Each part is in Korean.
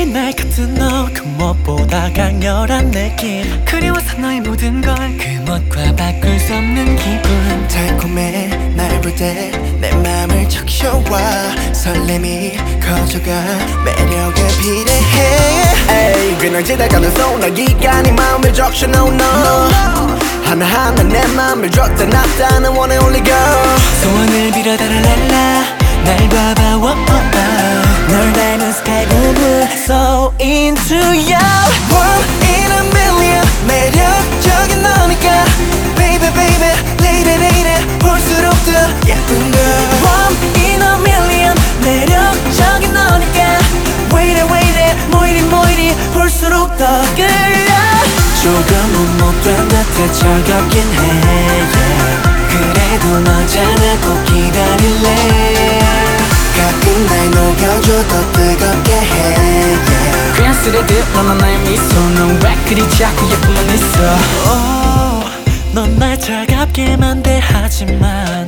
매일 날 같은 너 그 무엇보다 강렬한 느낌 그리워서 너의 모든 걸 그 무엇과 바꿀 수 없는 기분 달콤해 날 볼 때 내 맘을 적셔와 설렘이 커져가 매력에 비례해 에이 그냥 지나가는 소나기가 네 마음을 적셔 no no 하나하나 내 맘을 줬다 놨다 난 원해 only girl 소원을 빌어 달랄랄라 날 봐봐 널 닮은 sky blue blue so into you One in a million 매력적인 너니까 Baby baby lady lady 볼수록 더 예쁜 girl One in a million 매력적인 너니까 Wait it wait it 모이리 모이리 볼수록 더 끌려 조금은 못된 듯해 차갑긴 해 yeah. 그래도 너잖아 꼭 기다릴래 가끔 날 녹여줘 더 뜨겁게 해 yeah. 그냥 쓰레듯 너는 나의 미소 넌 왜 그리 자꾸 예쁘만 있어 넌 날 차갑게만 대하지만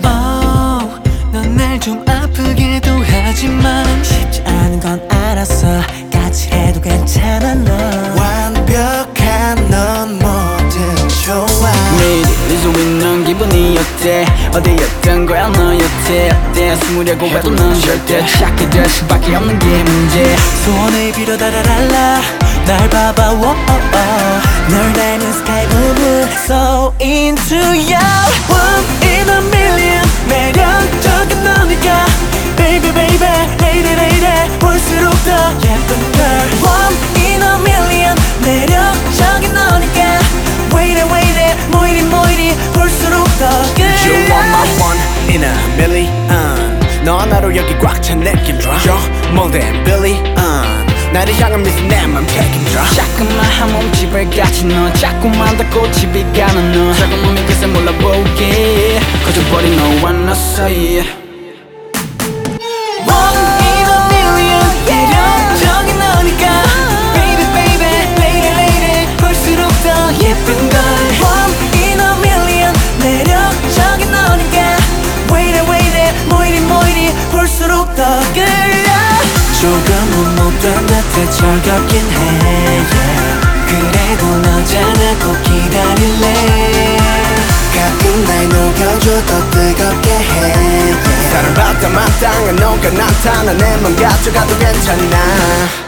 넌 날 좀 아프게도 하지만 쉽지 않은 건 알았어 까칠해도 괜찮아 너 완벽한 넌 뭐든 좋아 매일 네 손이 넌 기분이 어때 어디였던 거야 너 여태 어때 숨으려고 해도 넌 절대 찾게 될 수밖에 없는 게 문제 소원을 빌어 달아랄라 날 봐봐 널 닮은 sky blue blue so into you One in a million 매력적인 너니까 Baby baby lady lady 볼수록 더 예쁜 girl One in a million 매력적인 너니까 Wait it wait it 모이리 모이리 볼수록 더 끌려 You are my one in a million 너 하나로 여기 꽉 찬 느낌 들어 You're more than billion 나를 향한 미소 내 맘 책임져 자꾸만 한 몸집을 가진 너 자꾸만 더 꽃이 가는 너 자꾸만 믿겠어 몰라보게 커져버린 너와 너 사이에 One in a million 매력적인 너니까 Baby baby lady lady 볼수록 더 예쁜 걸 One in a million 매력적인 너니까 Wait it wait it 모이리 모이리 볼수록 더 끌려 조금은 못된 듯해 차갑긴 해 yeah. 그래도 너잖아 꼭 기다릴래 가끔 날 녹여줘 더 뜨겁게 해 yeah. 사랑받다 마땅한 너가 나타나 내 맘 가져가도 괜찮아